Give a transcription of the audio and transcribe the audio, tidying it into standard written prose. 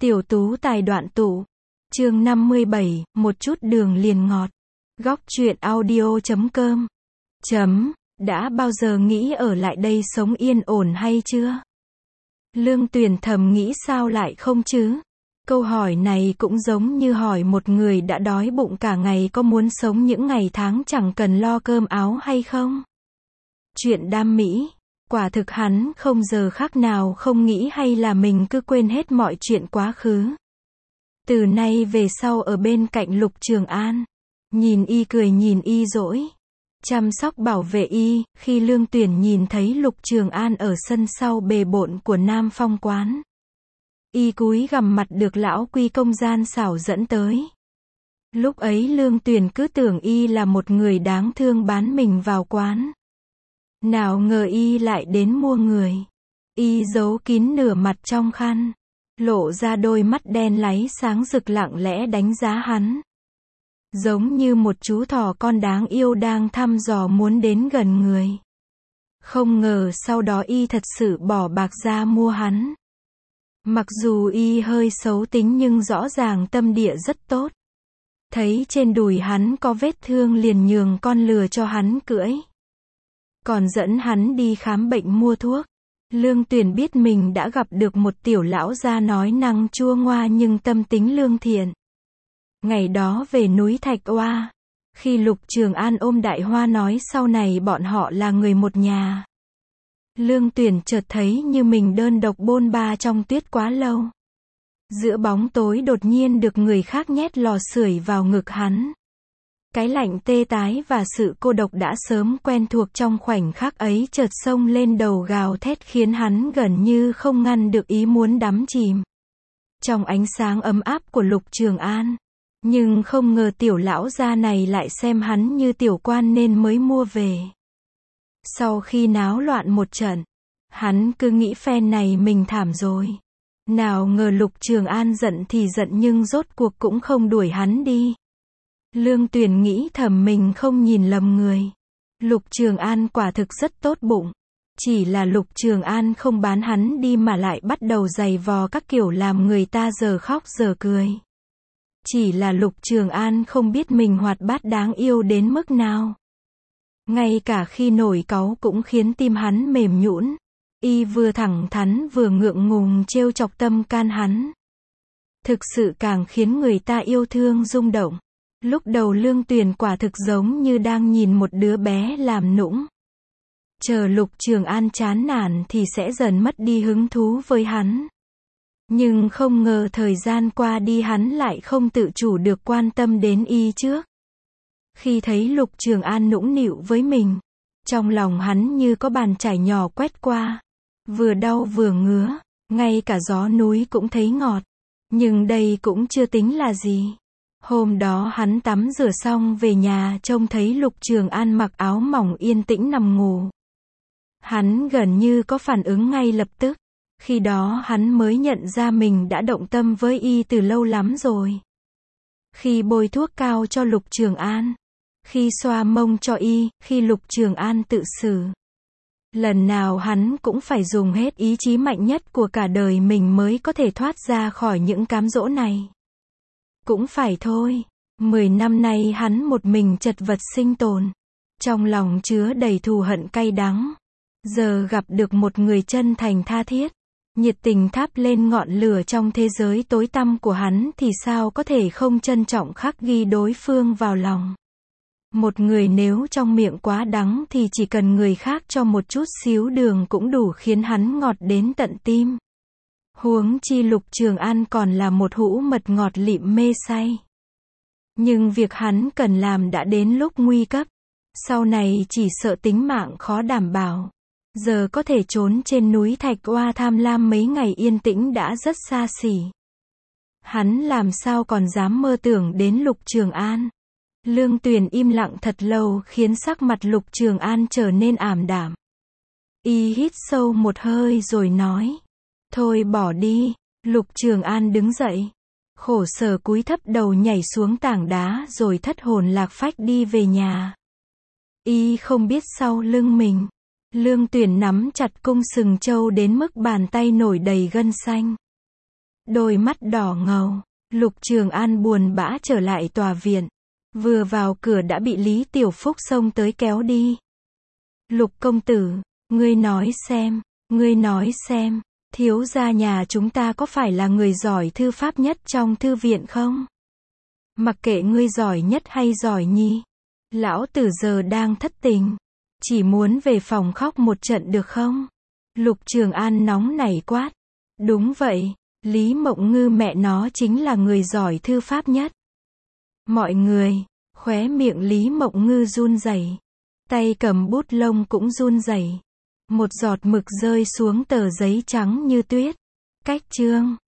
Tiểu tú tài đoạn tụ. Chương 57, một chút đường liền ngọt. Góc truyện audio.com. Đã bao giờ nghĩ ở lại đây sống yên ổn hay chưa? Lương Tuyền thầm nghĩ sao lại không chứ? Câu hỏi này cũng giống như hỏi một người đã đói bụng cả ngày có muốn sống những ngày tháng chẳng cần lo cơm áo hay không? Chuyện đam mỹ. Quả thực hắn không giờ khác nào không nghĩ hay là mình cứ quên hết mọi chuyện quá khứ. Từ nay về sau ở bên cạnh Lục Trường An. Nhìn y cười nhìn y dỗi. Chăm sóc bảo vệ y, khi Lương Tuyển nhìn thấy Lục Trường An ở sân sau bề bộn của Nam Phong quán. Y cúi gằm mặt được lão quy công gian xảo dẫn tới. Lúc ấy Lương Tuyển cứ tưởng y là một người đáng thương bán mình vào quán. Nào ngờ y lại đến mua người. Y giấu kín nửa mặt trong khăn. Lộ ra đôi mắt đen láy sáng rực lặng lẽ đánh giá hắn. Giống như một chú thỏ con đáng yêu đang thăm dò muốn đến gần người. Không ngờ sau đó y thật sự bỏ bạc ra mua hắn. Mặc dù y hơi xấu tính nhưng rõ ràng tâm địa rất tốt. Thấy trên đùi hắn có vết thương liền nhường con lừa cho hắn cưỡi. Còn dẫn hắn đi khám bệnh mua thuốc. Lương Tuyền biết mình đã gặp được một tiểu lão gia nói năng chua ngoa nhưng tâm tính lương thiện. Ngày đó về núi Thạch Oa, khi Lục Trường An ôm Đại Hoa nói sau này bọn họ là người một nhà. Lương Tuyền chợt thấy như mình đơn độc bôn ba trong tuyết quá lâu. Giữa bóng tối đột nhiên được người khác nhét lò sưởi vào ngực hắn. Cái lạnh tê tái và sự cô độc đã sớm quen thuộc trong khoảnh khắc ấy chợt xông lên đầu gào thét khiến hắn gần như không ngăn được ý muốn đắm chìm trong ánh sáng ấm áp của Lục Trường An. Nhưng không ngờ tiểu lão gia này lại xem hắn như tiểu quan nên mới mua về. Sau khi náo loạn một trận, hắn cứ nghĩ phen này mình thảm rồi. Nào ngờ Lục Trường An giận thì giận nhưng rốt cuộc cũng không đuổi hắn đi. Lương Tuyền nghĩ thầm mình không nhìn lầm người. Lục Trường An quả thực rất tốt bụng. Chỉ là Lục Trường An không bán hắn đi mà lại bắt đầu giày vò các kiểu làm người ta giờ khóc giờ cười. Chỉ là Lục Trường An không biết mình hoạt bát đáng yêu đến mức nào. Ngay cả khi nổi cáu cũng khiến tim hắn mềm nhũn. Y vừa thẳng thắn vừa ngượng ngùng trêu chọc tâm can hắn. Thực sự càng khiến người ta yêu thương rung động. Lúc đầu Lương Tuyền quả thực giống như đang nhìn một đứa bé làm nũng. Chờ Lục Trường An chán nản thì sẽ dần mất đi hứng thú với hắn. Nhưng không ngờ thời gian qua đi hắn lại không tự chủ được quan tâm đến y trước. Khi thấy Lục Trường An nũng nịu với mình, trong lòng hắn như có bàn chải nhỏ quét qua. Vừa đau vừa ngứa, ngay cả gió núi cũng thấy ngọt. Nhưng đây cũng chưa tính là gì. Hôm đó hắn tắm rửa xong về nhà trông thấy Lục Trường An mặc áo mỏng yên tĩnh nằm ngủ. Hắn gần như có phản ứng ngay lập tức. Khi đó hắn mới nhận ra mình đã động tâm với y từ lâu lắm rồi. Khi bôi thuốc cao cho Lục Trường An, khi xoa mông cho y, khi Lục Trường An tự xử. Lần nào hắn cũng phải dùng hết ý chí mạnh nhất của cả đời mình mới có thể thoát ra khỏi những cám dỗ này. Cũng phải thôi, 10 năm nay hắn một mình chật vật sinh tồn. Trong lòng chứa đầy thù hận cay đắng. Giờ gặp được một người chân thành tha thiết, nhiệt tình thắp lên ngọn lửa trong thế giới tối tăm của hắn thì sao có thể không trân trọng khắc ghi đối phương vào lòng. Một người nếu trong miệng quá đắng thì chỉ cần người khác cho một chút xíu đường cũng đủ khiến hắn ngọt đến tận tim. Huống chi Lục Trường An còn là một hũ mật ngọt lịm mê say. Nhưng việc hắn cần làm đã đến lúc nguy cấp. Sau này chỉ sợ tính mạng khó đảm bảo. Giờ có thể trốn trên núi Thạch Oa tham lam mấy ngày yên tĩnh đã rất xa xỉ. Hắn làm sao còn dám mơ tưởng đến Lục Trường An. Lương Tuyền im lặng thật lâu khiến sắc mặt Lục Trường An trở nên ảm đạm. Y hít sâu một hơi rồi nói. Thôi bỏ đi. Lục Trường An đứng dậy. Khổ sở cúi thấp đầu nhảy xuống tảng đá rồi thất hồn lạc phách đi về nhà. Y không biết sau lưng mình. Lương Tuyền nắm chặt cung sừng trâu đến mức bàn tay nổi đầy gân xanh. Đôi mắt đỏ ngầu. Lục Trường An buồn bã trở lại tòa viện. Vừa vào cửa đã bị Lý Tiểu Phúc xông tới kéo đi. Lục công tử, ngươi nói xem, thiếu gia nhà chúng ta có phải là người giỏi thư pháp nhất trong thư viện không? Mặc kệ ngươi giỏi nhất hay giỏi nhì, lão tử giờ đang thất tình, chỉ muốn về phòng khóc một trận được không? Lục Trường An nóng nảy quát. Đúng vậy, Lý Mộng Ngư mẹ nó chính là người giỏi thư pháp nhất. Mọi người, khóe miệng Lý Mộng Ngư run rẩy, tay cầm bút lông cũng run rẩy. Một giọt mực rơi xuống tờ giấy trắng như tuyết. Cách chương